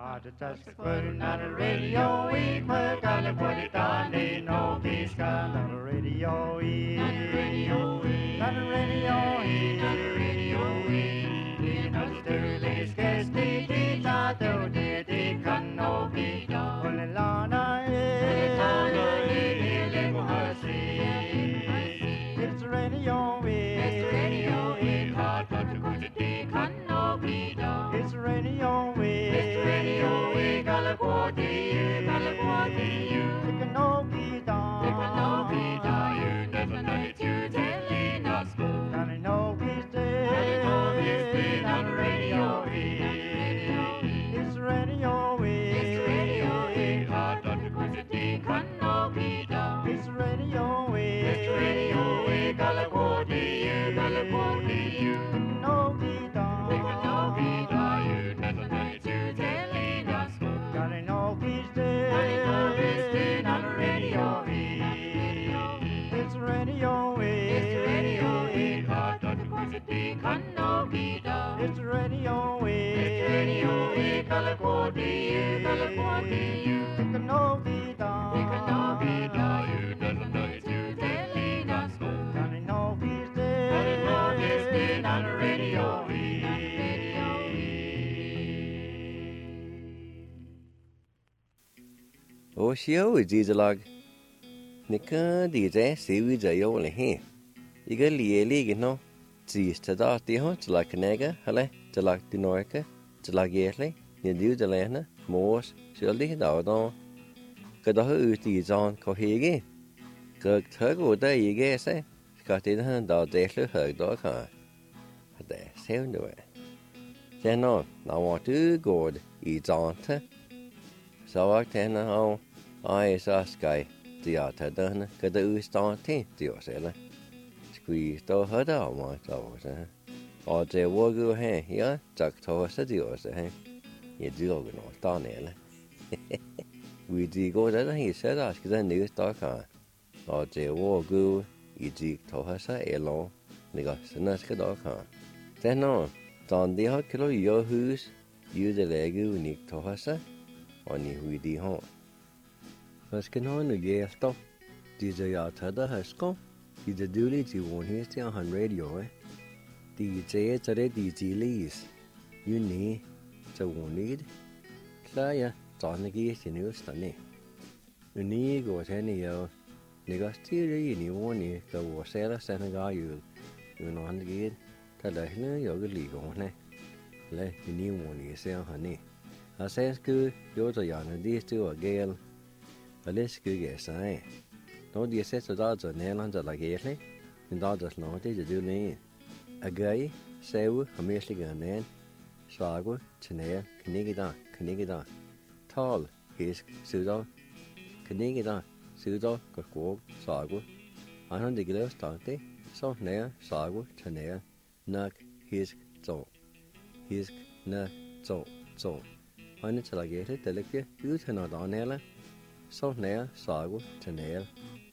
Just putting on the radio, we put gotta put it on the no peace gun on the radio, on the radio, on the radio, on the radio, you know the dirty sketch, the tato, the can no be done. When the lana is, it's the radio, it's the radio, it's hard to go to the can no be done. It's the radio, it's the radio, we gotta go to you, gotta go to you. It can no be done, it can no be done. You never know it, you telling us go. Gotta know he's dead, gotta know he's dead on the radio. It's the radio, it's the radio, it's hard to go to the can no be done. It's the radio, it's the radio, we gotta go to you, gotta go to you. It can no be done, it can no be done. You never know it, you telling us go. Gotta know he's dead, gotta know he's dead on the radio. It's the radio, it's the radio, it's hard to go to the can no be done. It's the radio, it's the radio, we gotta go to you, gotta go to you. It can no be done, it can no be done. You never know it, you telling us go. Gotta know he's dead, gotta know he's dead on the radio. Ô xíu gì giờ lag, nika đi ra xíu giờ yêu lại he, iga lieli cái nó, chỉ cho đó tí ho, chỉ là cái này cái, hả chỉ là tí nói cái, chỉ là ghét lấy, nhìn điếu giờ lại nữa, mua sửa lý đó, cái đó ư tí giòn có he cái, cái thở của ta gì cái sẽ, cái tí nó đó để lứa hở đó cả, để xéo nữa, thế nó want to go ý giòn thế. Sau thế nó ai sa sky thì ở thế đó nó cái thứ start thế thì ở sẽ là squeeze to hết đó mà sao sẽ ở这我个嘿呀这头是thì ở sẽ嘿也只有个nó to này là vì gì có đó là hiện sẽ là cái nữ to cả ở这我个一直头还是哎咯那个是那个đó cả thế nó toàn đi hết cái lối yêu hus yêu để lại cái unique头还是Oni hui di ho. Mas kan ho nu ye sto. Di ze ya tada hasko. Di ze duli ji won hi sti on radio Di ze zare di ji lis. You ni ze won need. Sa ya zon gi si nu sta ni. Ni go te ni yo. Ni ga sti ri ni won ni ga wo se la sa na ga yu. Yu no han gi ta da ni yo ge li go ne. Le ni won ni se on ni. I says good, you're the young, and these two are gale. But let's go get sign. Don't you say to dogs or nail under like Ashley? And dogs not to do me. A guy, Sewu, a mostly gun then. Swago, Chanel, Canigida. Tall, his pseudo. Canigida, pseudo, Gakwo, Sago. I don't the gloves started. So nail, Sago, Chanel, Nuck, his so. His nuck, so. Hann til að gera delike utan að anela så nær sago til nær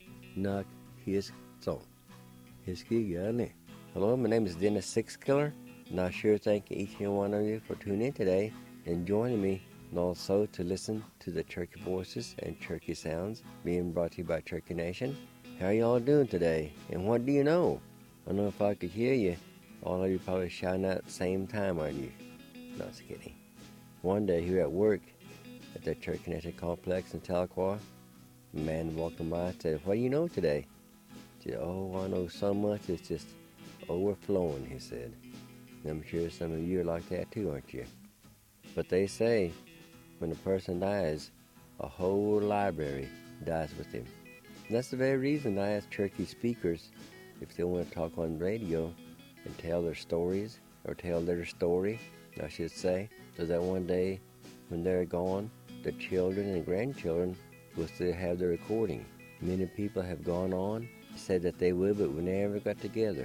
nak his so his gigane. Hello, my name is Dennis Sixkiller, and I sure thank each and one of you for tuning in today and joining me, and also to listen to the Turkey Voices and Turkey Sounds being brought to you by Turkey Nation. How y'all doing today? And what do you know? I don't know if I could hear you. All of you probably shouting out at the same time, aren't you? No, just kidding. One day here at work at the Turkey Nation complex in Tahlequah, a man walking by and said, "What do you know today?" I said, "Oh, I know so much, it's just overflowing," he said. And I'm sure some of you are like that too, aren't you? But they say when a person dies, a whole library dies with him. And that's the very reason I ask Turkey speakers if they want to talk on radio and tell their stories, or tell their story, I should say, so that one day when they're gone, the children and grandchildren will still have the recording. Many people have gone on, said that they would, but we never got together.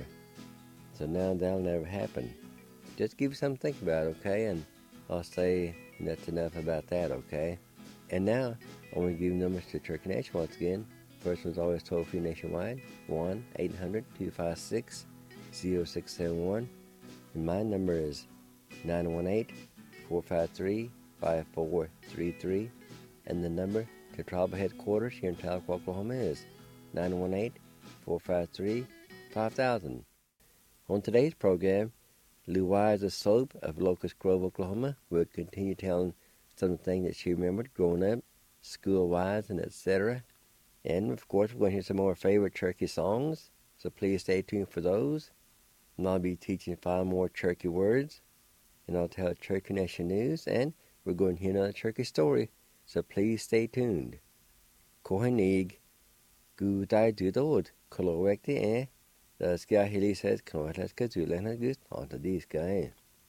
So now that'll never happen. Just give you something to think about, okay? And I'll say that's enough about that, okay? And now, I want to give you numbers to Turkey Nation once again. First one's always toll-free nationwide, 1-800-256-0671. And my number is 918-453-0555. 918-456-5433. And the number to Tribal Headquarters here in Tahlequah, Oklahoma is 918-453-5000. On today's program, Lou Wise, the Soap of Locust Grove, Oklahoma, will continue telling some of the things that she remembered growing up, school-wise, and etc. And, of course, we're going to hear some more favorite Cherokee songs, so please stay tuned for those. And I'll be teaching 5 more Cherokee words, and I'll tell Cherokee Nation news, and we're going to hear another Cherokee story, so please stay tuned. Kohenig, gu dai dudod, kolowekti the sky hilly says, Knotas Kazulana Gust on to these guy.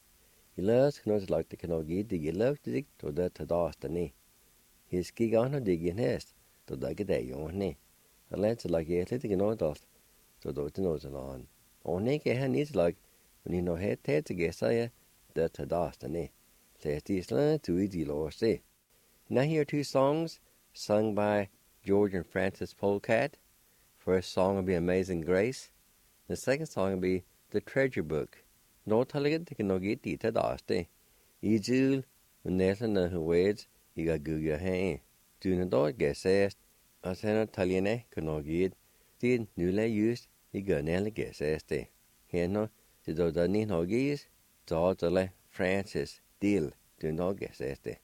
He loves Knots like the Kanogi, dig love to dig to the Tadastani. His gig on a digging nest, to the day on ne. A lance like a little no dust, to do the nose on. On naked hand is like when you know head to guess I the Tadastani. Says this land to easy law say. Now here are 2 songs sung by George and Francis Polecat. First song will be Amazing Grace. The second song will be The Treasure Book. No talaga de no get it Tadaste. Ijul Nathan who waits, you got Guga Hay. Do not get says, as an Italian no get. Did newly used, you got nearly get says de. Here no, the Dodani no geese, Dodale Francis Deal, do not get says de.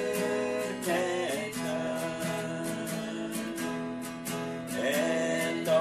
And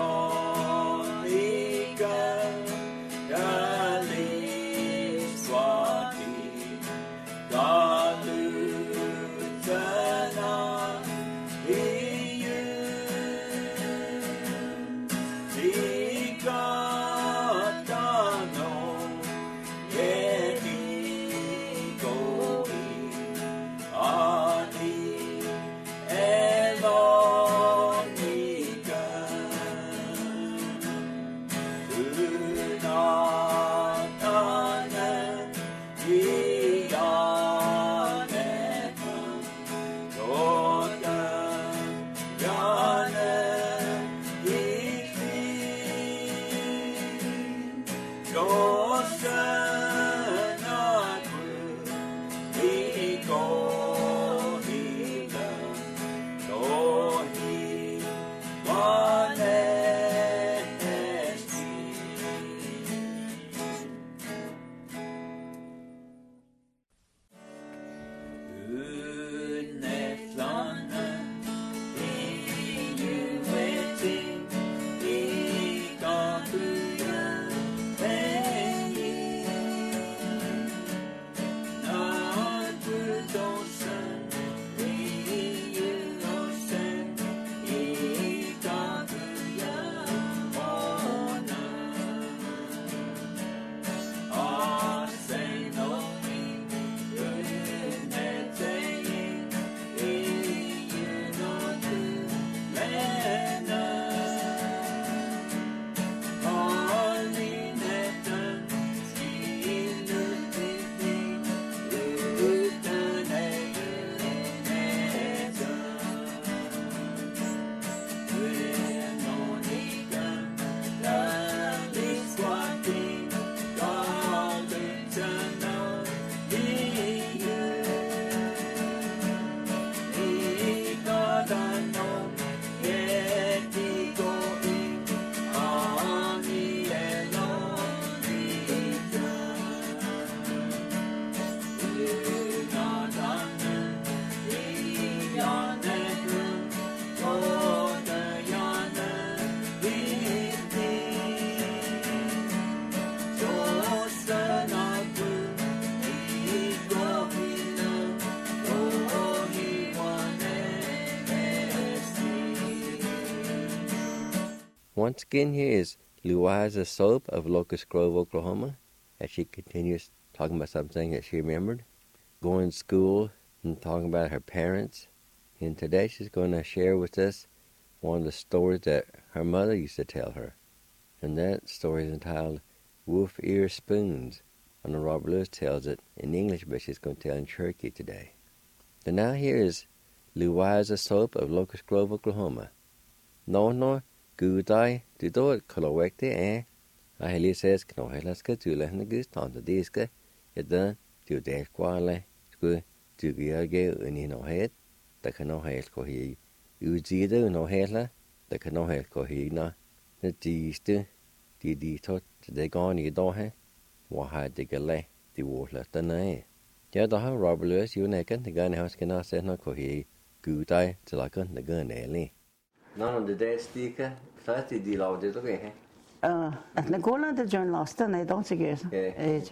Once again, here is Louisa Soap of Locust Grove, Oklahoma, as she continues talking about something that she remembered, going to school and talking about her parents. And today she's going to share with us one of the stories that her mother used to tell her. And that story is entitled Wolf Ear Spoons. I know Robert Lewis tells it in English, but she's going to tell it in Cherokee today. And now here is Louisa Soap of Locust Grove, Oklahoma. No, Gudai, du do kolowekte I heli says kno helaska tu lehna gust on the diska, yet tu de quale, sku tu giage uni no head, the cano hail ko he, Uzida no hela, the cano hail ko he na, the distu, di tot, de goni dohe, waha de gale, the water the nay. Yadaha Robert Lewis, you nakan, the gun house can not say no ko he, Gudai, till I couldn't the gun early. None of the dead sticker, first did the loud it okay? At Nagola, the journalist, and I don't see it.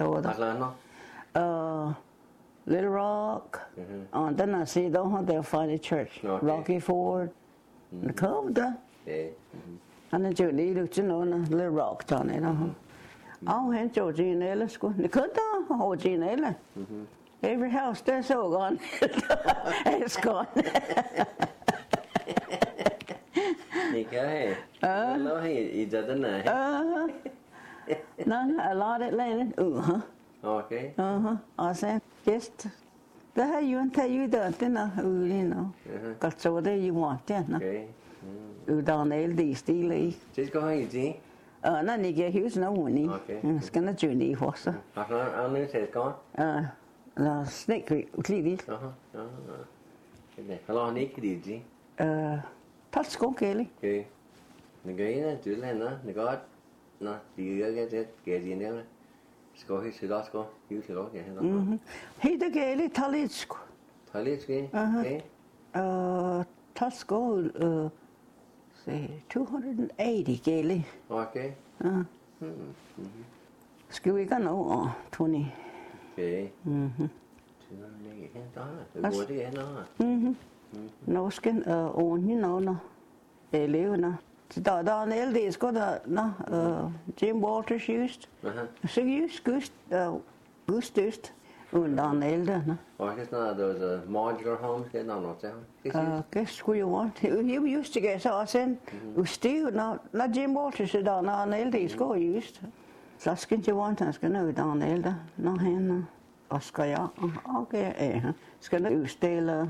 Little Rock, and then I see don't have their Friday church. Rocky Ford, the Cove, and the Judy, you know, Little Rock, John, you know. I'll hand Georgine Ellis go. The Cutta, oh, Jean Ellis. Every house there's so gone. It's gone. Okay. No, he doesn't know. No, a lot of later. Okay. I said, yes. The how you tell you that, you know. Got so there you want, yeah. Okay. You down there, these steely. Just go ahead, see. None of you here's no money. Okay. It's gonna journey horse. I'll know it's gone. The snake clearly. How long did you see? Touch go, Kelly. Okay. The guy, do Lena, the god, not the get in there. Sko he should ask go, you should go, yeah. He the Kelly, Talitsko. Talitski, okay. Tusco, say 280 Kelly. Okay. Ski we got no 20. Okay. No skin on you know no. Eleven no. Da LD's got no Jim Walters used. So used gustust und dan elde no. Oh, it's not those modular homes getting on what's that? Guess who you want? You used to get so I said still not Jim Walters dan LD's go used. Så skal ikke want han skal nå dan elde no hen. Og skal jeg okay skal nå udstille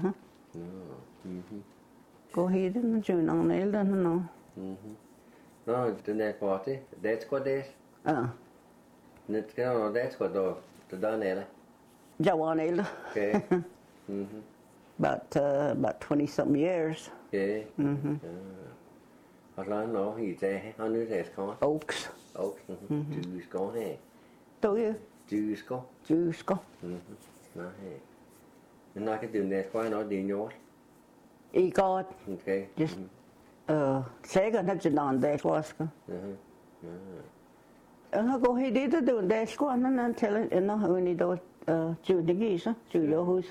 Go ahead and join on elde no. No, den der party. That's what this. Net no, that's what the done elde. Ja one elde. Okay. About 20 something years. Okay. How long no he say how new that's gone? Oaks. Juice gone hey. Do you? Juice go. Juice go. No hey. And I could do that quite not in yours. I got Okay. just second had you on that was go. And I go he did do that go and then tell it and when he do to the geese to your house.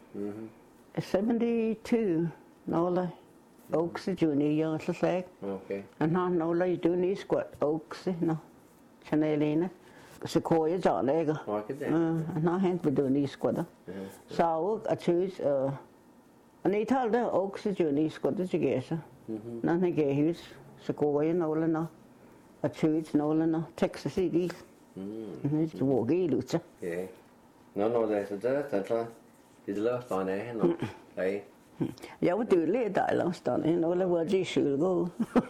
72 no like Oaks junior years like. Okay. And not no like do ni squat Oaks no. Chanelina. Sequoia John Lega. And I had to do ni squat. So I choose and he told the Oaks junior squat together. None of his Sequoia no a choose no Texas City. It's walkie lucha. Yeah. No, that's a it's love on there, no. Hey. Jeg var dødelig i Dejlangstand, you know, hvor de skulle gå.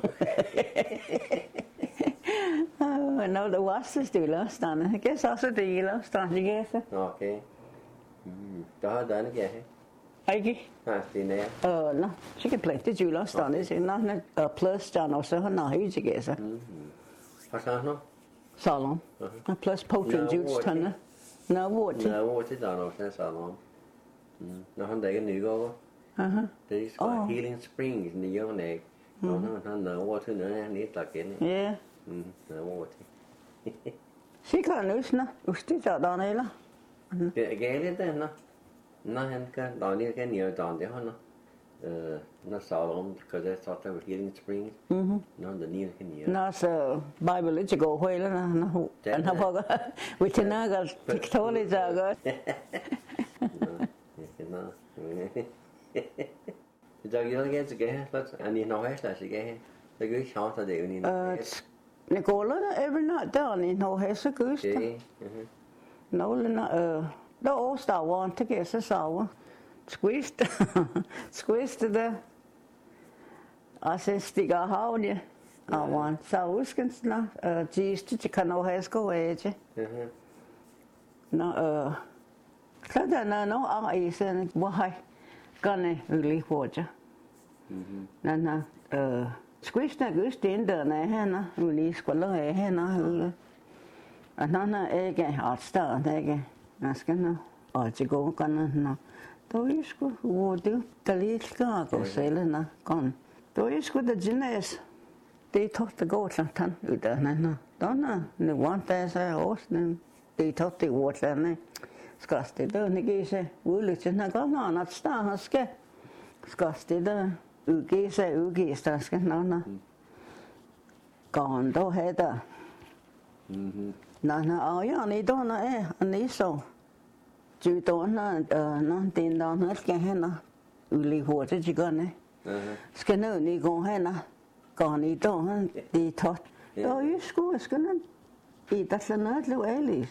No, det var så Dejlangstand. Jeg kan så Dejlangstand, jeg kan så. Okay. Der har den ikke her. Ikke? Nej, det er nær. Nå, så kan plante Dejlangstand, det er nå, plus der også har nej, jeg kan så. Hvad så nu? Salon. Plus potent juice tønne. Nå, hvor til? Nå, hvor til der også salon. Når han der ikke nygår. Det er Healing Springs i hjørnet. Når han der over til noget, han ikke lagt ind. Ja. Nå, hvor til. Sikkert nøsne. Ustig der der eller? Det er galt det nå. Når han kan, der er kan jo der det han. not Solomon, because I thought they were Healing Springs. No, the Neil Kenya. Nó sợ Bible ít go huê là nó anh học có vì thế nó cái TikTok này giờ cái giờ cái cái cái anh đi nói hết là cái cái chọn ta đều nhìn này cô lớn every night đó này nó hết sức cứ nó lên nó đó Star Wars thế cái sao squeezed the assistia hao nè one sao cái nó chỉ chỉ cần nó hết có về chứ nó cái đó nó ăn ấy sen bao hay cái này really khó chứ nên là squeeze này cứ tiền đó này ha nó really quá lớn ha nó cái hot star này cái nó chỉ có con nó tôi sku vô được tali cả có sẽ lên nè con tôi sku the genes they talk to go sang thân ở đó nè đó nè one day sai host nè they talk to water nè skast đó nè cái sẽ vui lịch trình có nó star nó ske skast đó cái sẽ cái star ske nó còn đâu hết đó nó ở này đó nó anh ấy sao chú tôi nó tiền đó nó cái hết nó lì hồ cho chị con này cái nữa đi con hết nó còn đi đó đi thoát đó yếu school cái nó đi đặt lên nó lưu ấy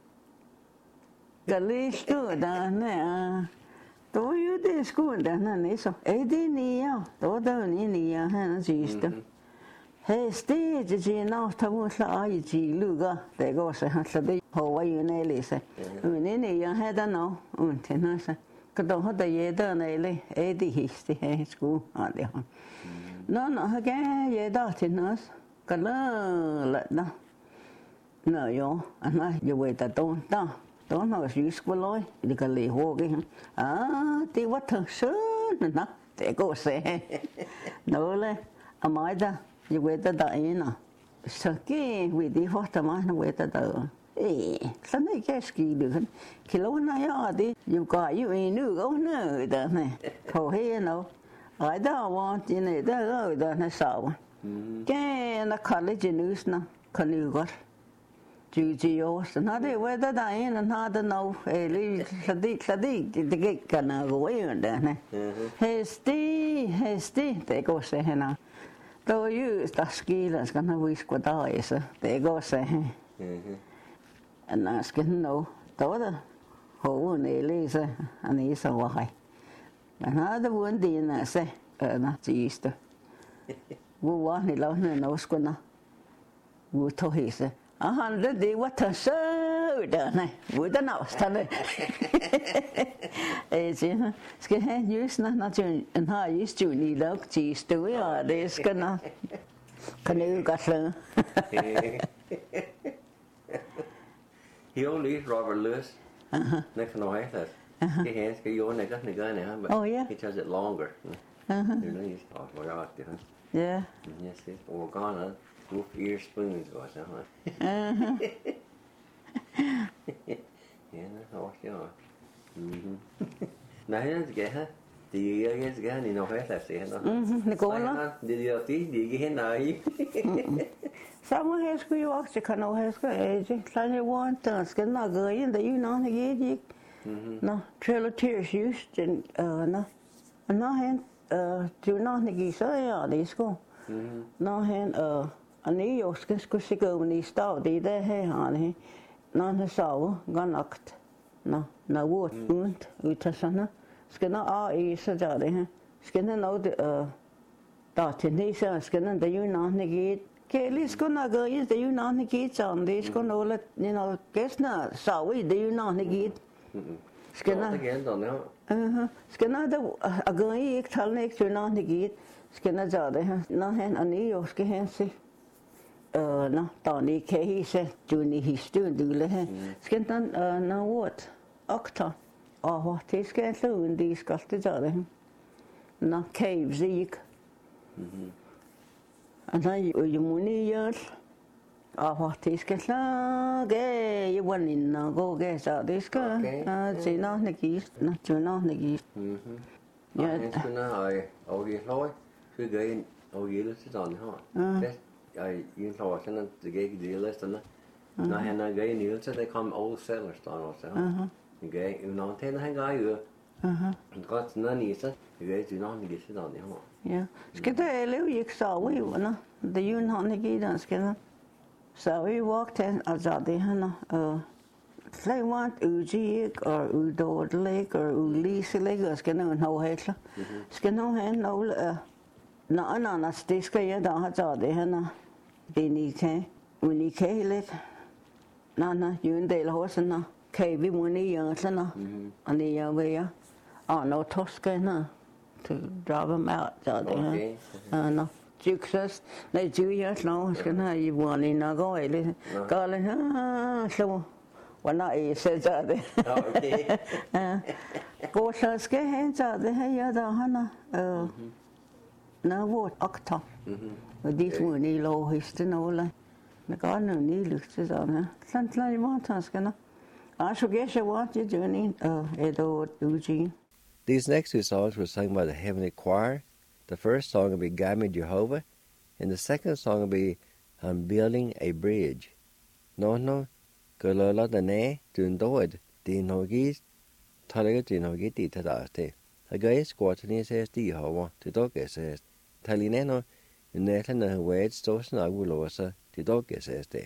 cái lì school đó nè tôi yếu đi school đó nè này sao ấy đi nhiều tôi đâu nhiều hay nó gì đó hey stay chỉ nó thằng nó ai chỉ lưu cái để có sẽ hát đi hồ vậy này lì sẽ mình nàyยังให้ได้เนาะthế nó sẽ cái đó họได้year đó nàyเลยđi history hay school đi hả nó cái year đó thì nó cái là đó nó yo anh nói về ta tôn đó nó sử school rồi đi cái lì hồ cái thì what thằng sớ nó để có sẽ nó lên mai đó về ta đại nè sao cái vì đi học tao mà nó về ta đâu sao này cái ski được khi lâu nay đi dù có yêu nữa có nữa đó này thầu hết nó ở đó mà chỉ này đó rồi đó nó sao cái nó college news nó còn nhiều quá chỉ nó đi về ta đại nó đâu đi cái nào rồi đó này hasty để có sẽ nào tôi yêu ta ski là cái nó vui quá đó ấy sao để có sẽ anh nói cái nó tốt đó hồ này lấy ra anh ấy sao vậy nó đã muốn đi nè sẽ nó chỉ đó vô quá này lâu nữa nó squat nó vô thôi sẽ hắn đã đi what a show đó này vô đó nào sao đây chứ cái hết news nó chuyện anh hay news chuyện gì đó chỉ tôi ở đây cái nó cái này có sao He only Robert Lewis. Nó không nói hết cái hands cái vô này cái này ha, but he does it longer. You know he's for God, you know. Yeah. Yes, it's all gone. Wolf ear spoons or something. Yeah, nó hỏi chứ rồi. Này nó cái ha. Thì cái này nó hết là sẽ nó. Nó cố lắm. Đi tí đi cái này. Sao mà hết cái việc chỉ cần nó hết cái gì, sao như want cái nào gửi đến đấy nó cái gì, nó trailer tears used nó hết chú nó cái gì ở đấy school, nó hết anh ấy yêu cái school mình start đi đây hay hả này, nó sao gan akt, nó vượt vượt ut sao nó, cái nó ai sao giờ đấy ha, cái nó đó thì này sao cái nó đấy nó cái gì cái lý có nào cái gì nó này cái chọn đi có nó là cái nào sao vậy đấy nó này cái cái nào cái nào đó cái gì thằng này cái nó này cái nào giờ đấy ha nó hen anh ấy yêu cái hen gì nó tao đi cái gì sẽ chú đi history điเลยha cái nó what octa what thì cái thứ đi cái giờ đấy nó cave gì anh nói muốn đi chơi, hoặc thì cái là cái quan niệm nó có cái sao đấy cái chỉ nó này cái nó chỉ nó này cái Ja. Jeg skulle have overgivet lov. Så gør jeg overgivet til sådan her. Jeg en lov sådan det gik det listerne. Når han er gøy nyt så det kom all sellers der også. Det gøy jo når han gør jo. Godt når ni så det gøy du når ni så sådan her. Ja. Skal det leve ikke så vi jo nå. Det jo han ikke der skal nå. Så vi walked in altså det han They want ujik or udordelig or uliselig og skal nå en havhætler. Skal nå han nogle når det skal jeg da have så det han unika helt. Nå jo en del hos han kan vi må ni sådan og ni jeg ved og når toskerne to drive them out så det han nå success nej du jeg slår skal have i vågne nok og eller gale så Wana I said that. Okay. Go shaske hen så det her jeg der han na vort akta. Og det var ni lov histe nola. Men godt nu ni lyst til sådan. Sådan klar jeg var taskerne. Og så gæs jeg var til journey Edo Eugene. These next two songs were sung by the Heavenly Choir. The first song will be Guide Me Jehovah, and the second song will be I'm Building a Bridge. No. Gulala dane dundoed din hogis talaga din hogi di tadaste. Agay squatani says di hawa to dog says. Talineno netana wed stosen agulosa to dog says de.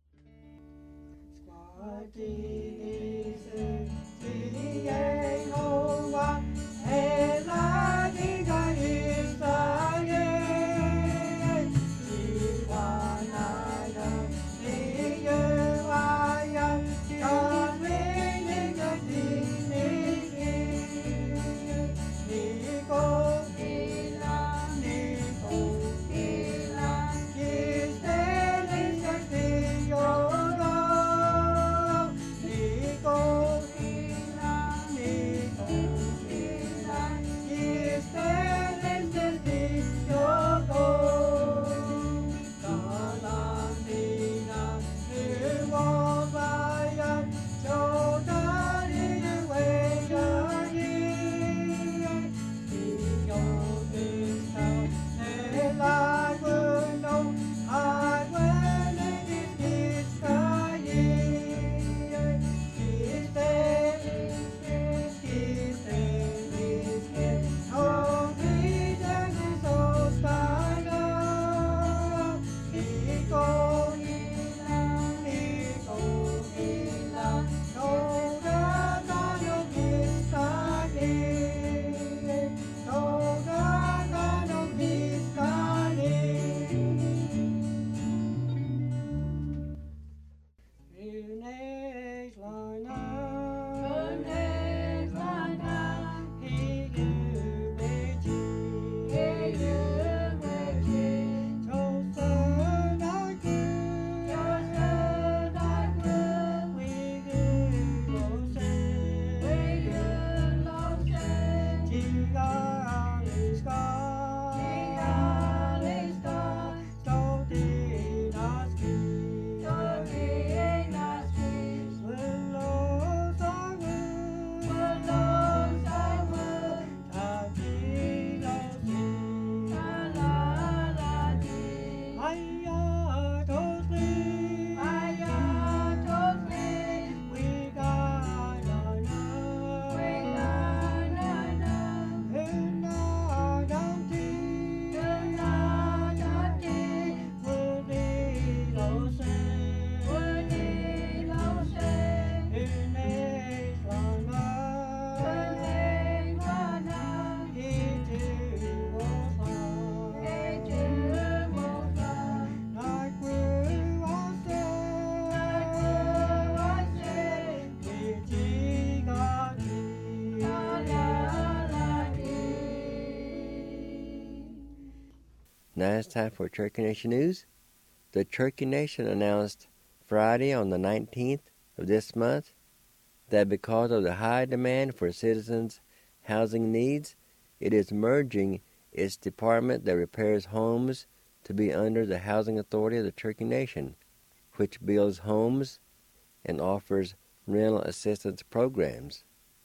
Now it's time for Cherokee Nation News. The Cherokee Nation announced Friday on the 19th of this month that because of the high demand for citizens' housing needs, it is merging its department that repairs homes to be under the Housing Authority of the Cherokee Nation, which builds homes and offers rental assistance programs.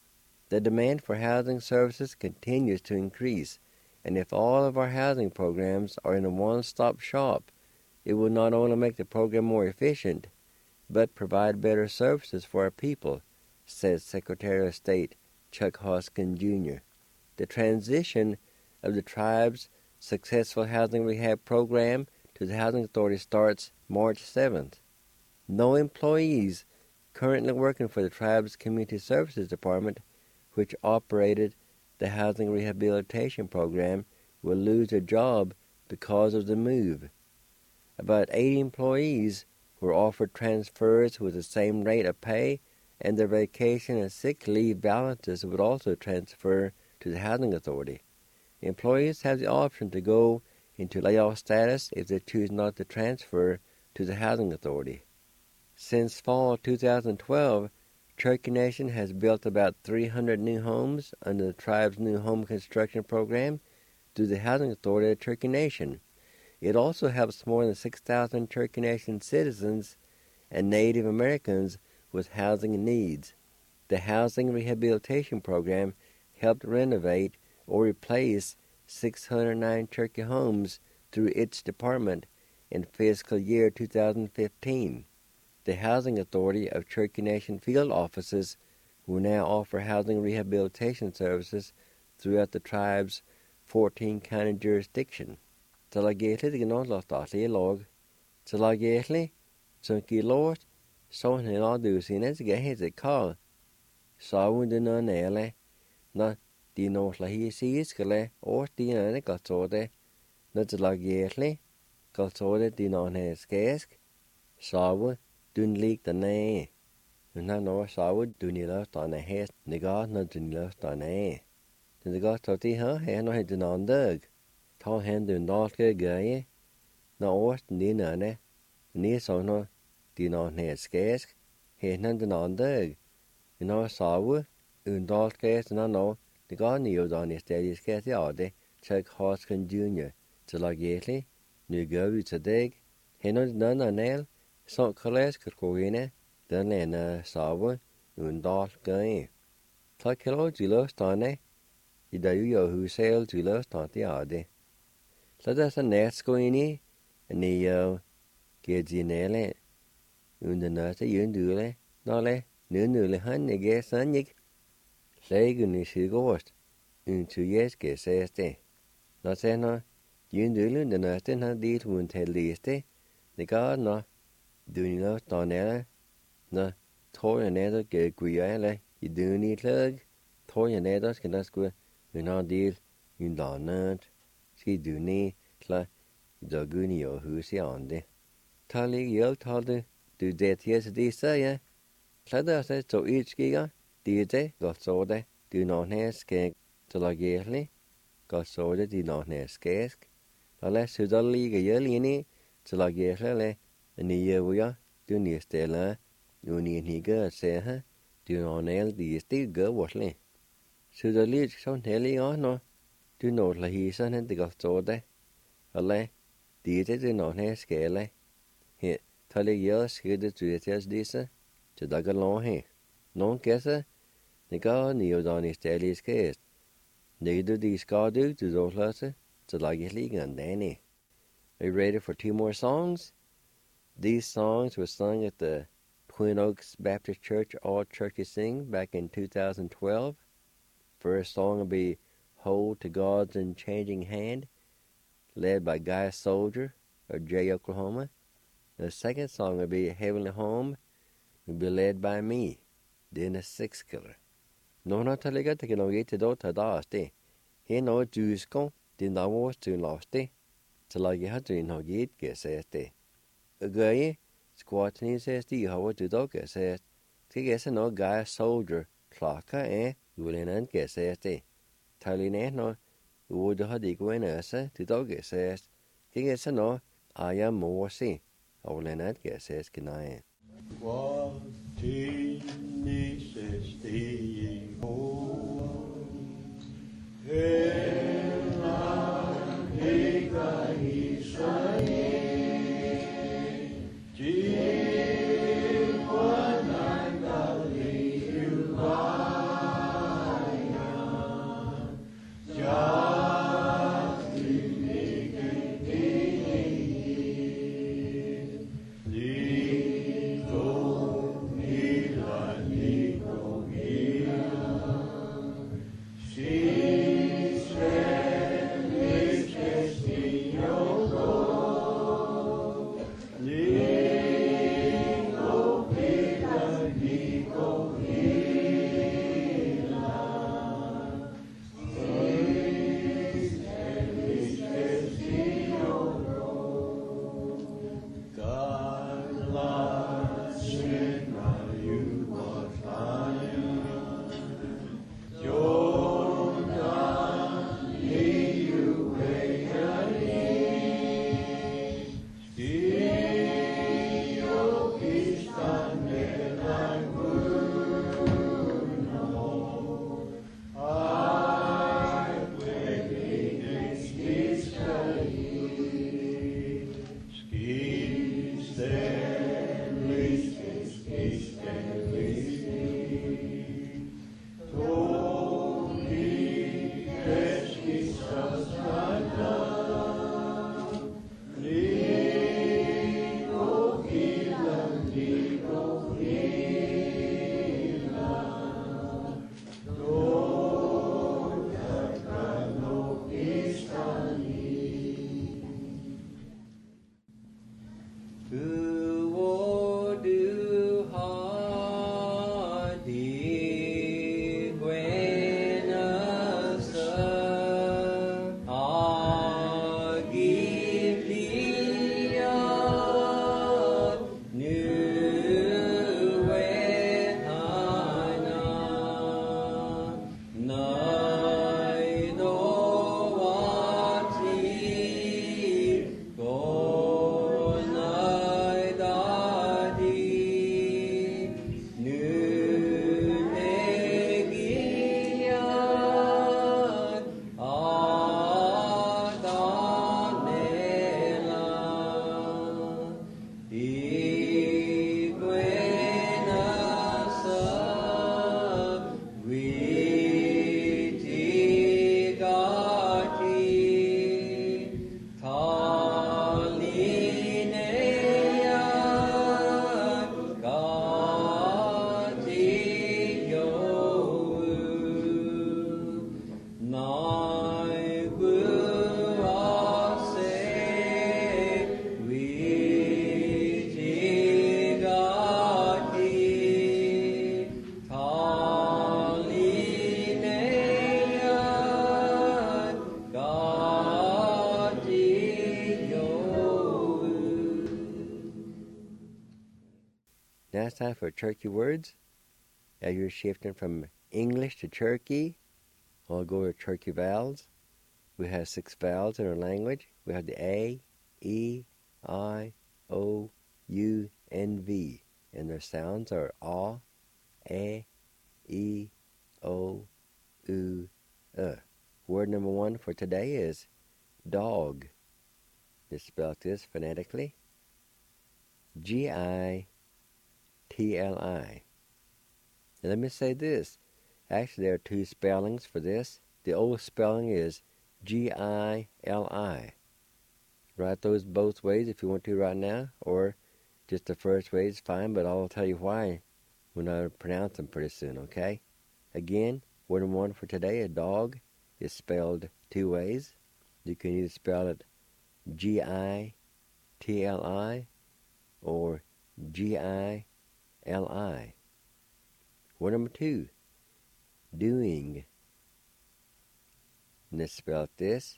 The demand for housing services continues to increase, and if all of our housing programs are in a one-stop shop, it will not only make the program more efficient, but provide better services for our people, says Secretary of State Chuck Hoskin, Jr. The transition of the tribe's successful housing rehab program to the Housing Authority starts March 7th. No employees currently working for the tribe's Community Services Department, which operated the housing rehabilitation program, will lose their job because of the move. About 80 employees were offered transfers with the same rate of pay, and their vacation and sick leave balances would also transfer to the Housing Authority. Employees have the option to go into layoff status if they choose not to transfer to the Housing Authority. Since fall 2012, Cherokee Nation has built about 300 new homes under the tribe's new home construction program through the Housing Authority of Cherokee Nation. It also helps more than 6,000 Cherokee Nation citizens and Native Americans with housing needs. The Housing Rehabilitation Program helped renovate or replace 609 Cherokee homes through its department in fiscal year 2015. The Housing Authority of Cherokee Nation field offices will now offer housing rehabilitation services throughout the tribe's 14-county jurisdiction. Talagetli gno lotali log. Talagetli sunki lord so na du sines gehe call. Sawun de no nele na di no lahi siskele or di na gatsode na talagetli gatsode di no ne skesk. Sawu dun lik the ne. Na no sawu dunila tane he niga na dunila tane. The got toti ha he no he dunan dug. Ta hen dun dalke gaye na ort ni nane. Ni so no di no ne skesk. He nan dunan dug. No sawu un dalke na no the got ni odan is steady skesk ade. Chuck Hoskin Jr. Talagetli nu go to dig. He no none nail. So college kurkoine den lena sawa un dal gae. Ta kilo julos tane. Idayu yo who sail julos tanti ade. So that's a nest goini and yo gedinele un the nurse yundule nole nunule han nege sanik. Legun is gost un 2 years ke seste. Na sena yundule the nurse na dit un teliste. The god no Dunila Donella, na Toyaneda get Guiale, you do need lug, Toyanedas can ask you not deal, you don't know, she do need, la, Dogunio who's on the Tally yell told her, do that yesterday, say, Cladda says to each giga, DJ, got soda, do not have skeg, to la yearly, got soda, do not have skesk, unless you don't league a yearly, to la yearly. Ni ya du ni stella uni ni ga se ha du no nel di sti ga wasle su da li son heli no du no la hi san de ga so de alle di de no ne skele he tale ya ske de tu etes disa to da ga lo he non kesa ni ga ni o da ni steli ske ni do di ska do lase to la ge li gan dani. Are you ready for 2 more songs? These songs were sung at the Twin Oaks Baptist Church All Churches Sing back in 2012. First song will be Hold to God's Unchanging Hand, led by Guy Soldier of Jay, Oklahoma. The second song will be Heavenly Home, will be led by me, Dennis Sixkiller. No na talaga teknologi te do tadaste. He no jusko din da was to loste. Talagi hatu no git gesete. Guy squatting says the how to dog says to guess no Guy Soldier clocker willing and guess it. Taline no would have the guinessa to dog says to guess no I am more see. I will not guess says can I. What says the Now it's time for Cherokee words. As you're shifting from English to Cherokee, I'll go to Cherokee vowels. We have 6 vowels in our language. We have the A, E, I, O, U, and V. And their sounds are A, E, O, U, Word number 1 for today is dog. Let's spell this phonetically. G-I-T-L-I. Now let me say this. Actually, there are 2 spellings for this. The old spelling is G-I-L-I. Write those both ways if you want to right now, or just the first way is fine, but I'll tell you why when I pronounce them pretty soon, okay? Again, word number 1 for today, a dog, is spelled 2 ways. You can either spell it G-I-T-L-I or G-I-L-I. Word number 2, doing. And let's spell this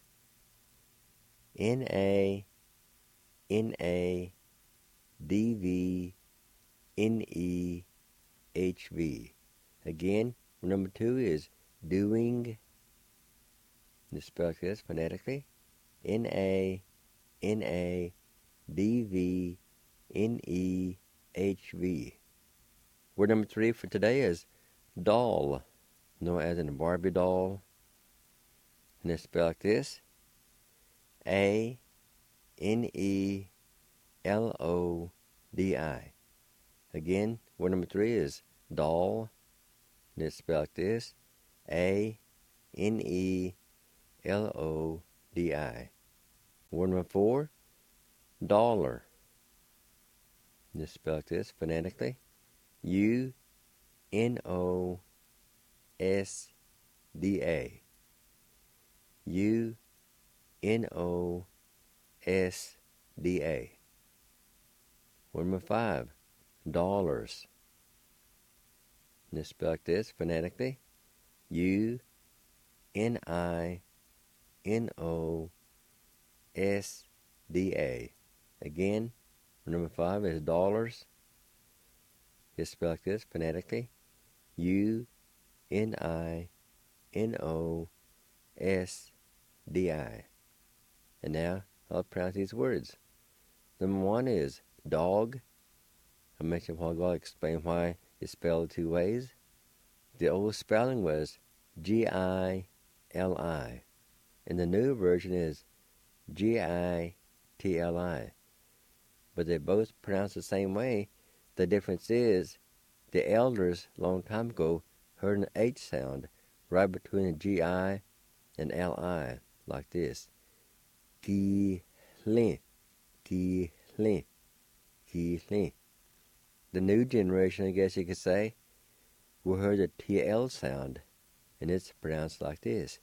N-A-N-A-D-V-N-E-H-V. Again, number 2 is doing. Let's spell this phonetically. N-A-N-A-D-V-N-E-H-V. Word number 3 for today is doll. No, as in a Barbie doll. And let's spell like this. A-N-E-L-O-D-I. Again, word number 3 is doll. Let's spell like this. A-N-E-L-O-D-I. Word number 4, dollar. Let's spell like this phonetically. U-N-O-S-D-A. U-N-O-S-D-A. Word number 5, dollars. Let's spell like this phonetically. U-N-I-N-O-S-D-A. Again, number 5 is dollars. Just spell like this phonetically. U-N-I-N-O-S-D-I. And now I'll pronounce these words. Number 1 is dog. I mentioned a while ago, I'll explain why it's spelled 2 ways. The old spelling was G-I-L-I. And the new version is G-I-T-L-I. but they both pronounce the same way. The difference is the elders long time ago heard an H sound right between the GI and LI, like this. Gi-lin, gi-lin, gi-lin. The new generation, I guess you could say, will hear the TL sound, and it's pronounced like this.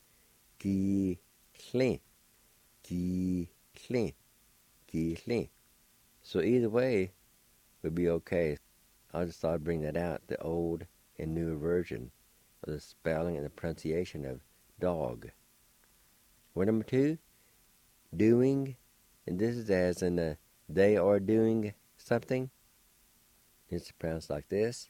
Gi-lin, gi-lin, gi-lin. So either way would be okay. I just thought I'd bring that out, the old and newer version of the spelling and the pronunciation of dog. Word number 2, doing, and this is as in they are doing something. It's pronounced like this.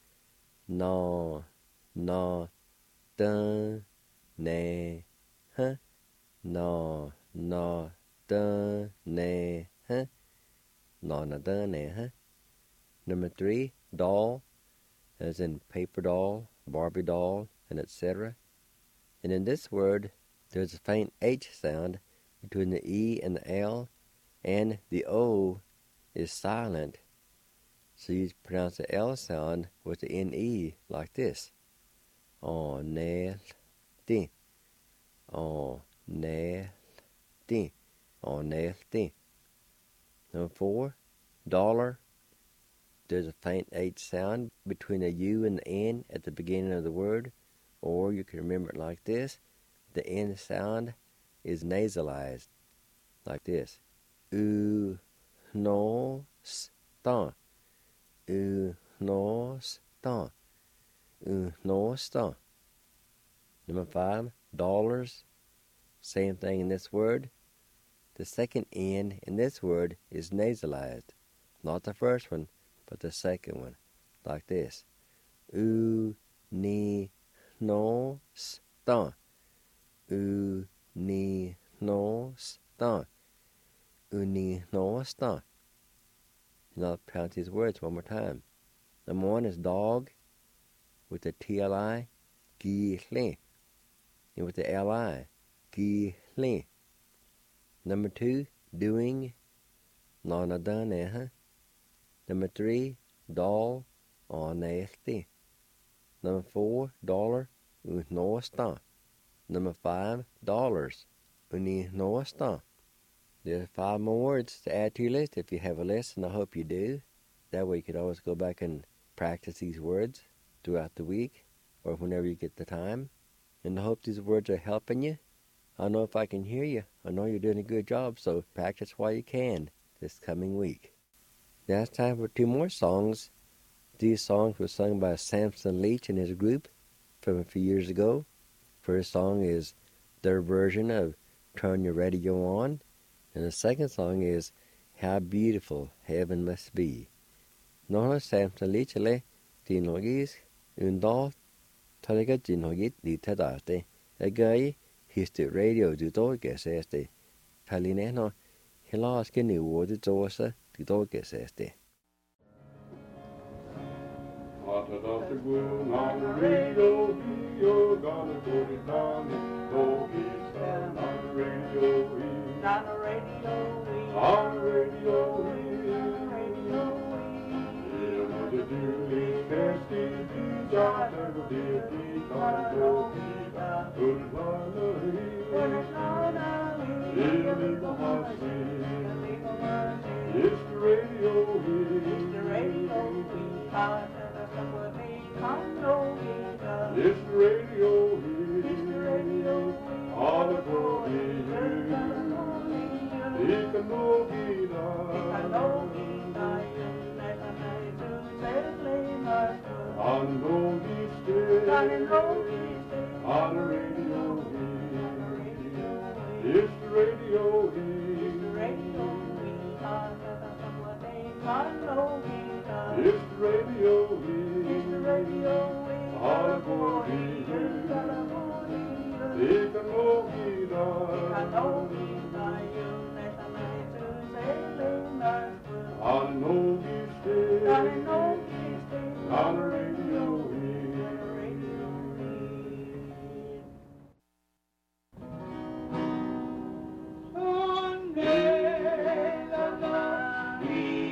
No, no, dun, ne, huh. No, no, dun, ne, huh. No, no, dun, ne, huh. Number 3, doll, as in paper doll, Barbie doll, and etc. And in this word, there's a faint H sound between the E and the L, and the O is silent. So you pronounce the L sound with the NE like this. Oh, nail, din. Oh, nail, din. Oh, nail, din. Number 4, dollar. There's a faint H sound between the U and the N at the beginning of the word, or you can remember it like this. The N sound is nasalized, like this. U, no, stan. U, no, stan. U, no, stan. Number 5, dollars. Same thing in this word. The second N in this word is nasalized. Not the first one, but the second one, like this. U, ni, no, stan. U, ni, no, stan. U, ni, no, stan. Now I'll pronounce these words one more time. Number 1 is dog, with the TLI, gi-lin. And with the LI, gi-lin. Number 2, doing, na dun, huh. Number 3, doll, on-sti. Number 4, dollar, no stan. Number 5, dollars, uni no stan. There's 5 more words to add to your list if you have a list, and I hope you do. That way you could always go back and practice these words throughout the week or whenever you get the time. And I hope these words are helping you. I know if I can hear you, I know you're doing a good job, so practice while you can this coming week. Now it's time for 2 more songs. These songs were sung by Samson Leach and his group from a few years ago. First song is their version of Turn Your Radio On, and the second song is How Beautiful Heaven Must Be. Nó Samson Leach le tinogis undal talaga tinogit di tadate. A guy his the radio du dolges este. Palineno hilas genu word dosa du dolges este. On the radio, you're gonna put it down. Don't be stand on the radio. On the radio, on the radio. Yeah, mother dearly, nasty bees are never dear. Put it on the yeah, leave a heart sing. It's the radio, it's the radio. It's the radio, it's the radio, all the glory, on the radio, it's the radio, it's the radio, it's the radio, it's the radio, all the glory, on no stay, on the radio. Sunday,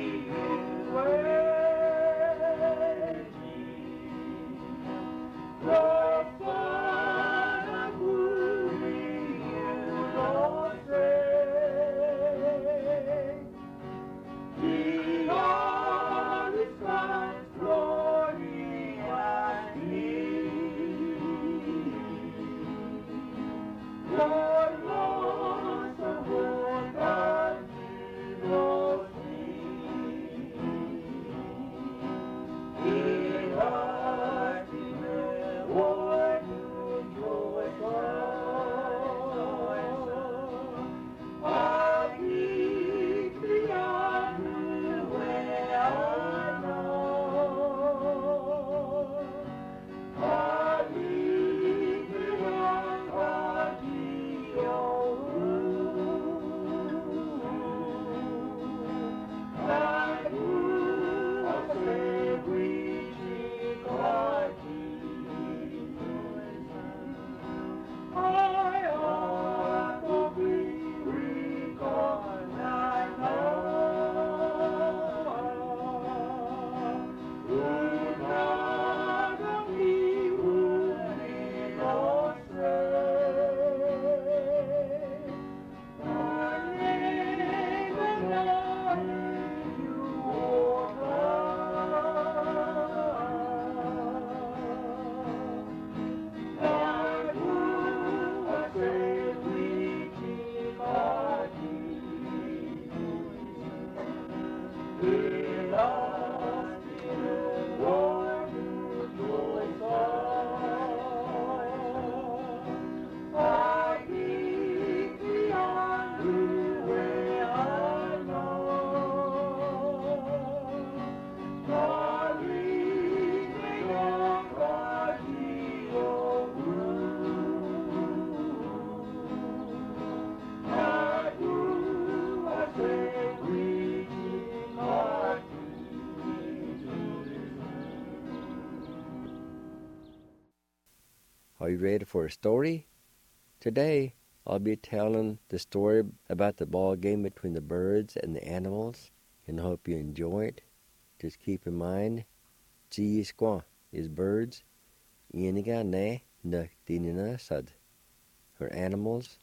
Are you ready for a story? Today, I'll be telling the story about the ball game between the birds and the animals, and I hope you enjoy it. Just keep in mind, G squaw is birds, Iniga ne nuk dinina sad. For animals,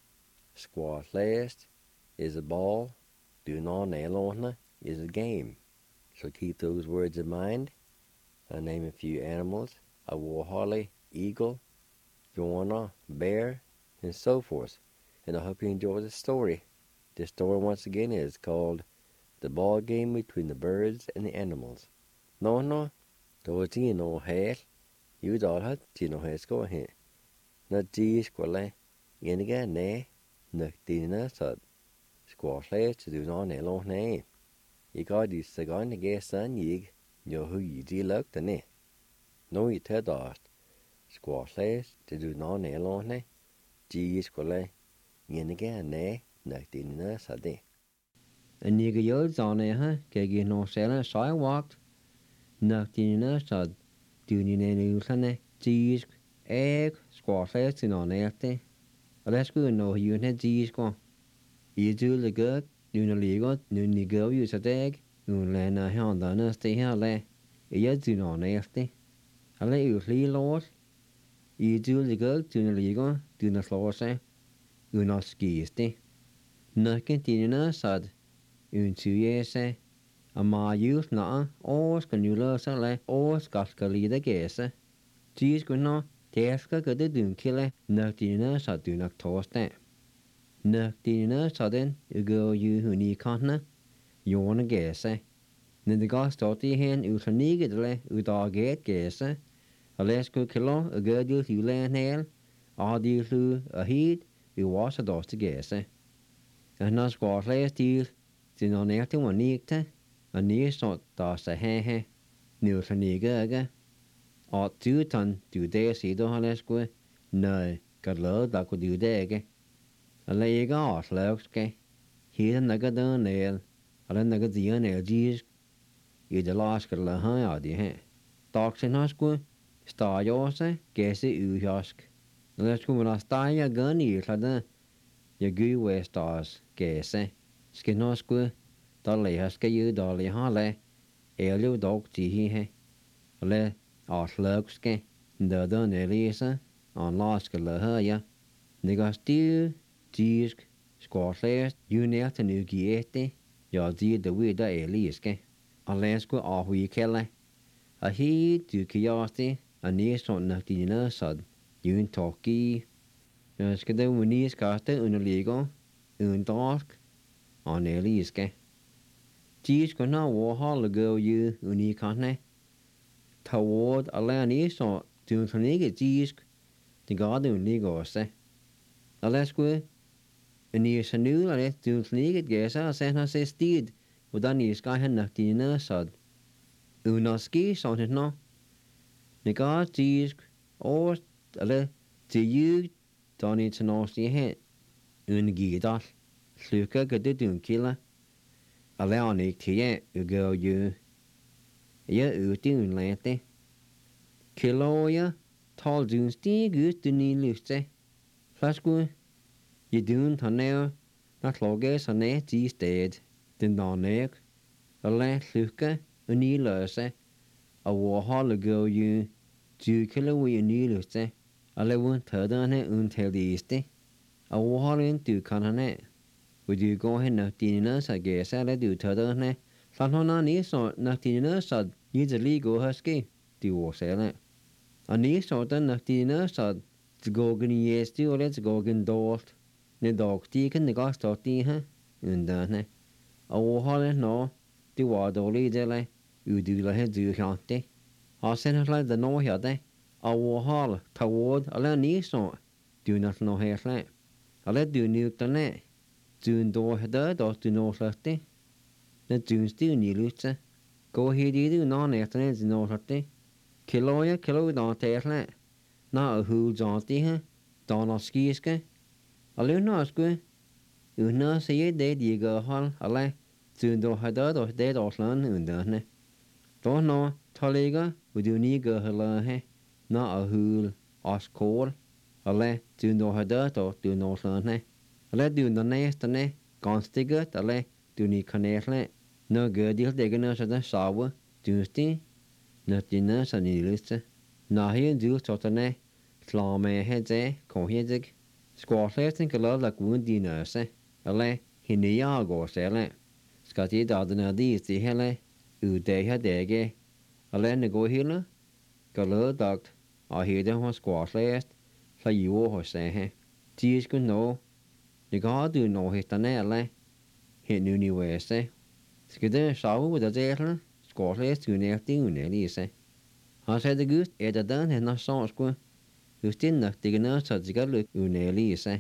squaw last is a ball, do not nelona is a game. So keep those words in mind. I'll name a few animals: a warholly, eagle, Joanna, bear, and so forth. And I hope you enjoy the story. The story once again is called The Ball Game Between the Birds and the Animals. No, do ti no hell. You don't have to know how go ahead. Not G squale, Yeniga ne, Nukdina sud. Squash to do not alone name. You got these cigar to get son yig, yo who you do look the ne. No, you tell dust. Squash to do not alone, G squale, Yeniga ne, Nukdina sud. And you get yours on it, huh? Get no selling sidewalk. Nukdina sud. Do you need any usane? G's egg, squash in on it. Let's go no you need G's go. You do the good, you know, legal, you go use a egg, you land a hand on us, stay here, lay. You do not nasty. I let you leave, Lord. You do the good, do the legal, do not slow say. You not skisty. Nothing in us, sad. You 2 years say. A ma youth na, or can you lose a lay, or scaska lead a guess. G's go no, Teska go the doon killer, nothing in us, I do not toast that. Nukdina sudden, you go you who need continent, you wanna guess, eh? Then the gas started hen, you can negate, you dog get guess, eh? A less good kilo, a good deal you land hail, all deal through a heat, you wash a dust to guess, eh? And not squash last deal, then on after one neat, a near sort dust a he, new to nigga, or 2 ton, 2 days, see don't let's go, no, got low that could do there, a leg off, looks, he and nugget down nail, a nugget the nail, geez, you the last girl a high out the hand. Dogs in hospital, star yours, guess it you husk. Let's go when I start your gun, you clad, your goo way stars, guess, skin hospital, dolly husk you, dolly holly, elio dog tea he, le, off looks, the done Elisa, on last girl her, ya. Nigga stew. G's squash last, you near to new giete, your dear the weird eliske. A last go off we kelle. A he to curiosity, a near son noctina sud, you in talkie. Skade winnies caster un legal, un dark, on eliske. G's go now war hall go you unicane. Toward a land is on to nigga G's, the garden legal say. A last go. En die is nu al het toen sneaket gesa sen ha se stid, og dan is ga hen naktina sad. Unaski son het no. Nega tisk or alle te you dan it's no sti het. Un gidal. Sluka gade dun killa. Alle anik tie u go you. Ja utun lente. Kiloja tal dun sti gut du ni luste. Flasku. You doen han now, not loges on net these dead, den non a let luca, a knee lurse, a war hall go you, 2 kilo we knee lurse, a lewin third on it until the east, a war hall in 2 can would you go ahead not dinners, I guess I do third on it, Sanhona is not dinners, you the legal husky, do war sell it. A knee sort of not dinners, to go in yes, do let's go in dort. Ne dog stiken de gas tot die he, en dan he. O halle no, đi qua đồ lý thế này đi là hết dư hàng thế họ sẽ lại the no here đấy ở hall toward ở là ní so do not know here lại ở là do new tân này June đồ đó đó do no là thế nên June still ní lúc chứ go here đi do no này tân do no là thế kilo đó thế lại nó ở hưu gió tí ha đó nó ski cái ở lúc nó cái nó sẽ để đi cái hall ở lại June đồ đó để đó lớn đó này đó nó thôi cái we do ní cái là he nó ở hưu Oscar ở lại June đồ đó do nó lớn này ở lại do nó này tân này còn sticker ở lại do ní cái này lại nó cái điều để cái nó sẽ sao June tí nó chỉ nó sẽ ní lúc chứ nó hiện dù cho tân này làm hết thế còn hiện thế squash lesson cái là cũng đi nữa sẽ ở lại hiện nay à có sẽ lại cái gì đó nó đi thì hết lại để hết để cái ở lại nó có hiện nữa cái là đó ở hiện đó hoa squash lesson là yếu họ sẽ hết chỉ có nó những cái từ nó hết tân này ở lại hiện như như vậy sẽ cái đó sáu bây giờ thế là squash lesson này tiếng này đi sẽ họ sẽ được cái ở đó thì nó sao cũng ước tin là thì cái nó sẽ chỉ có được này lý sẽ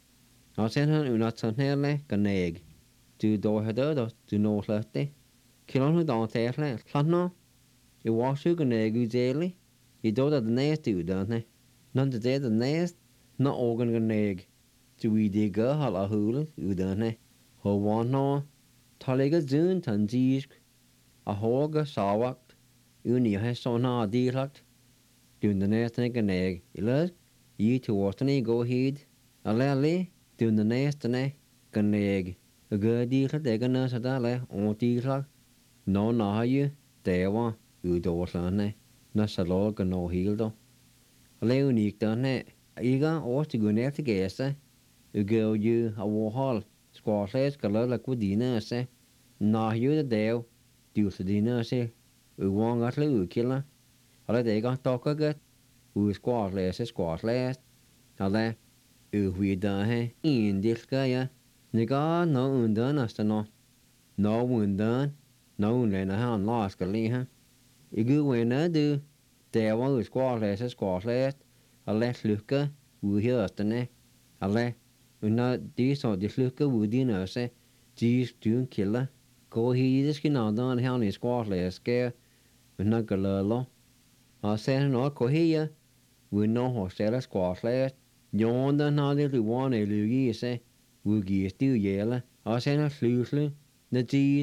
họ sẽ hơn nó sẽ hết lấy cái này từ đầu hết đó từ nô là thế khi nó đòn thế là nó cái quá sức cái này cứ dễ lấy thì đó là này từ đó này nó từ dễ từ này nó organ cái này chú ý đi cái họ là hư lắm từ đó này họ want nó thay lấy cái dương thành gì à họ cái sao vậy uni hay sao nó đi lắm doing the next thing and egg. Ilus, ye to watany go heed. A lally, doing the next and an egg. A good deal at egg and us at alle, on deal. No, no, you, there one, you do what on not a log and no heel. A leonic done it. Eager or to go near to guess, you go you a war hall. Squash less color like good dinner, say. No, you the dale, do the dinner, say. We won't got little killer. Ở đây để con to có cái squash less ở đây huy đó hay in đi cái ya nếu có nó undern là sao nó undern nó undern là han lost cái li ha cứ quên nó đưa để vào squash less ở đây lướt cái hiểu ở đây ở đây nó đi sau đi lướt cái đi nữa sẽ chỉ chuyện killer có hi cái nào đó han squash less cái nó cái lo họ sẽ nói có hi ya we know họ sẽ là squash less nhon đó nó đi từ one này lưu ý sẽ we ghi tiêu vậy là họ sẽ nó lưu nó chỉ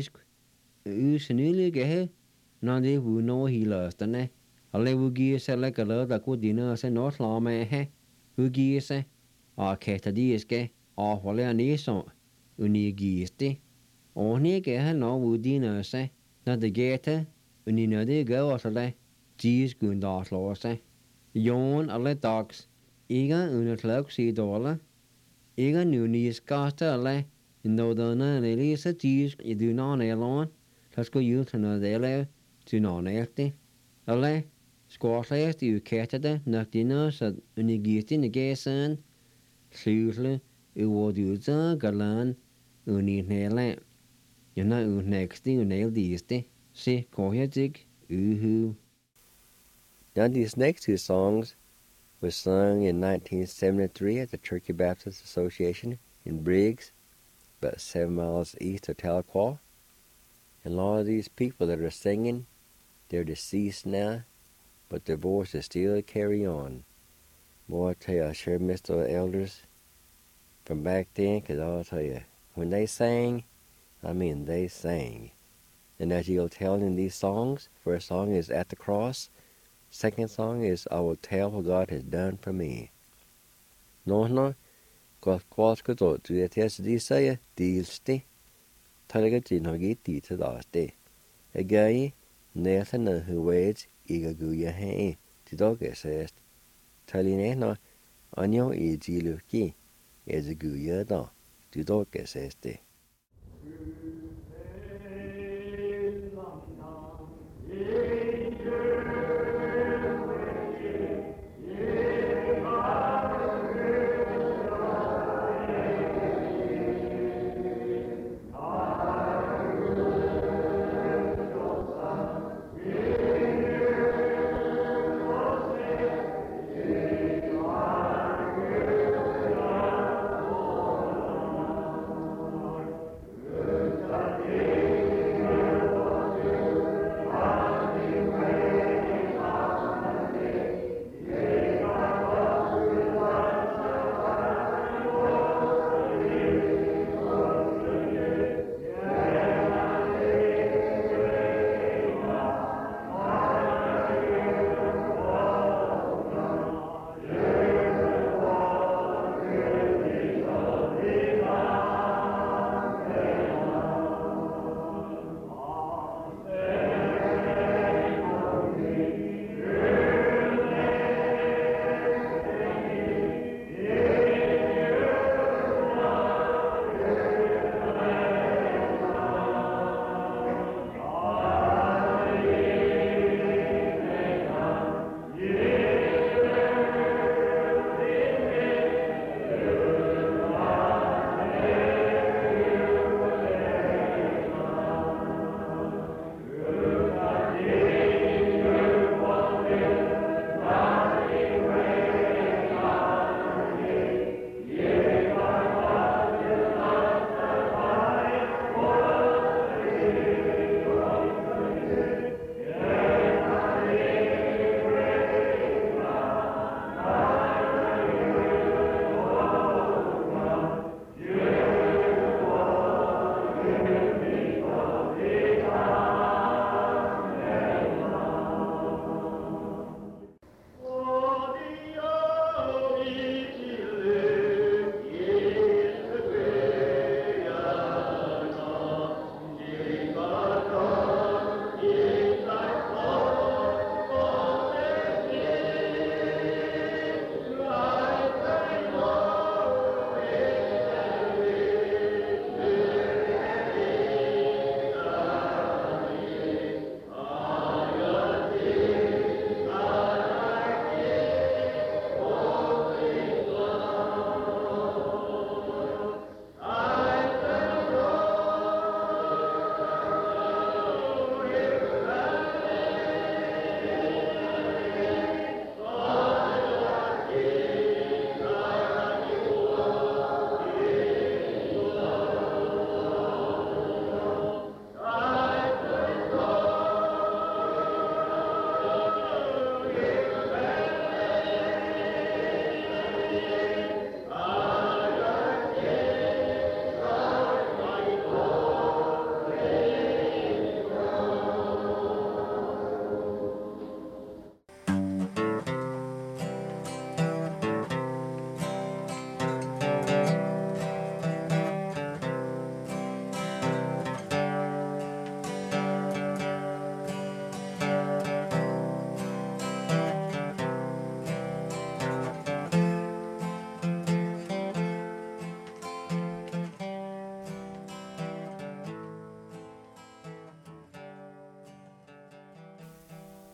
sẽ lưu cái nó đi we know hi là thế này họ lấy we ghi sẽ là cái là của đi nữa sẽ nói là mẹ he we ghi sẽ cái ta đi cái họ lấy anh ấy xong uni ghi tí oni cái nó we đi nữa sẽ nó để cái thế uni nó đi cái ở đây Jeez gun das lose. Jon alle dags. Iga unetlag si dola. Iga nu nis gasta alle. No dana nelisa jeez I do non elon. Let's go you to no dele to non elti. Alle squash you ketade naktina sa unigiti negasan. Slusle uwoduza galan uninele. Yana unexti unel disti. Si kohyazik uhu. Now, these next two songs were sung in 1973 at the Turkey Baptist Association in Briggs, about 7 miles east of Tahlequah. And a lot of these people that are singing, they're deceased now, but their voices still carry on. Boy, I tell you, I sure miss the elders from back then, because I'll tell you, when they sang, I mean they sang. And as you'll tell in these songs, first song is At the Cross. Second song is I Will Tell What God Has Done For Me. No, quals que to tu tes di say dilsti. Talaga tin hogi ti to daste. A guy Nathan who waits iga guya he to dog says. Taline no anyo I jiluki is a guya da to dog says.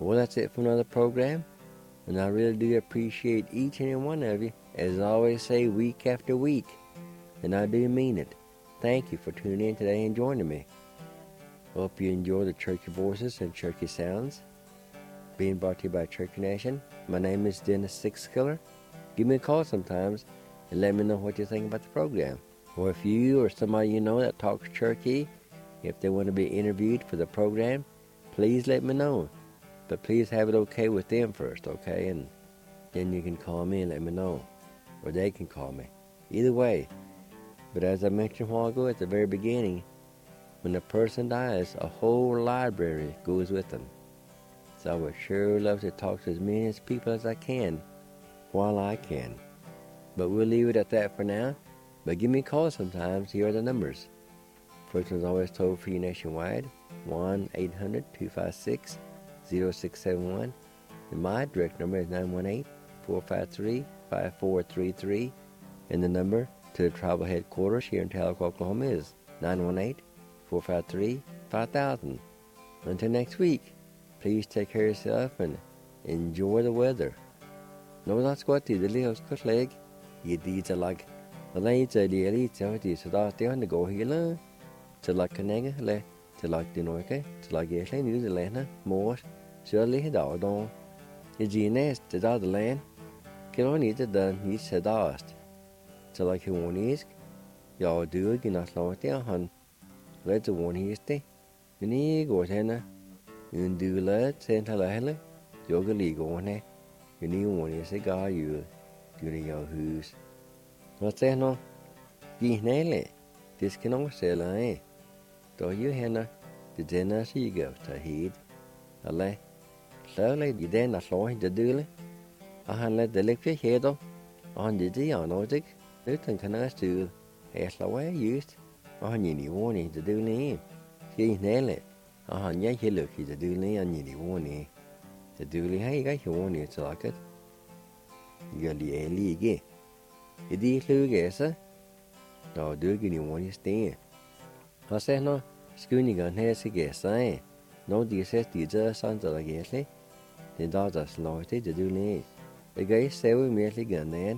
Well, that's it for another program, and I really do appreciate each and every one of you, as I always say, week after week, and I do mean it. Thank you for tuning in today and joining me. Hope you enjoy the Churchy Voices and Churchy Sounds, being brought to you by Churchy Nation. My name is Dennis Sixkiller. Give me a call sometimes and let me know what you think about the program. Or if you or somebody you know that talks Cherokee, if they want to be interviewed for the program, please let me know. But please have it okay with them first, okay? And then you can call me and let me know. Or they can call me. Either way. But as I mentioned a while ago at the very beginning, when a person dies, a whole library goes with them. So I would sure love to talk to as many people as I can while I can. But we'll leave it at that for now. But give me a call sometimes. Here are the numbers. First one's always toll free nationwide, 1-800-256-0671. And my direct number is 918-453-5433. And the number to the tribal headquarters here in Tahlequah, Oklahoma is 918-453-5000. Until next week, please take care of yourself and enjoy the weather. Nó that's what the little cut leg, you did a lag. The late daily charity so that they want to go here to like a nega, to like the Norke, to like a New Zealand, more surely head out on. The genius to the land can only the done he said asked. To like he won't ask, y'all do it in a slow down. Let the one he stay. The knee goes henna. You do let send a lahele, yoga league on it. You need one is a guy you do your who's. What's that no? Ye nail this can all sell, eh? Do you henna? The dinner she go to heed. A lay. Slowly, you then a slow the dooley. I had let the liquid head up on the diagnostic. Newton can I do a slow way used. On you warning the dooley. Ye nail it. On ya he look the dooley on you warning. The dooley, how you got your warning to like it? You're the league. You did look at it. No, do you want to stay? I said no, schooning on his guess, eh? No, the says the other sons of the gately. The daughters loyalty to do need. The guy say we merely gun then.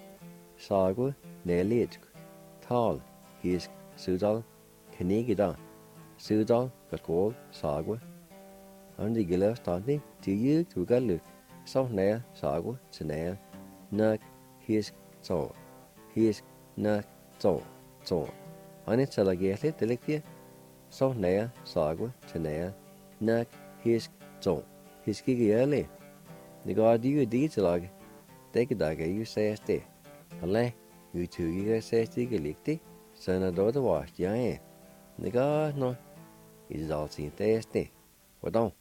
Sagu, Nelly, tall, he's Sudal, Kenigida, Sudal, but called Sagu. On the gillow starting to you to go look. So nail, Sagu, Chanel, Nug, his so. He's not so. On it's a gately, delicate. So nail, Sagu, Chanel, Nug, his so. His giggy early. The god you deeds log. Take a dog, you say a stay. Alley, you two you say stick a lickty. Son a daughter wash, yeah. The god no. It's all seen thirsty. What don't?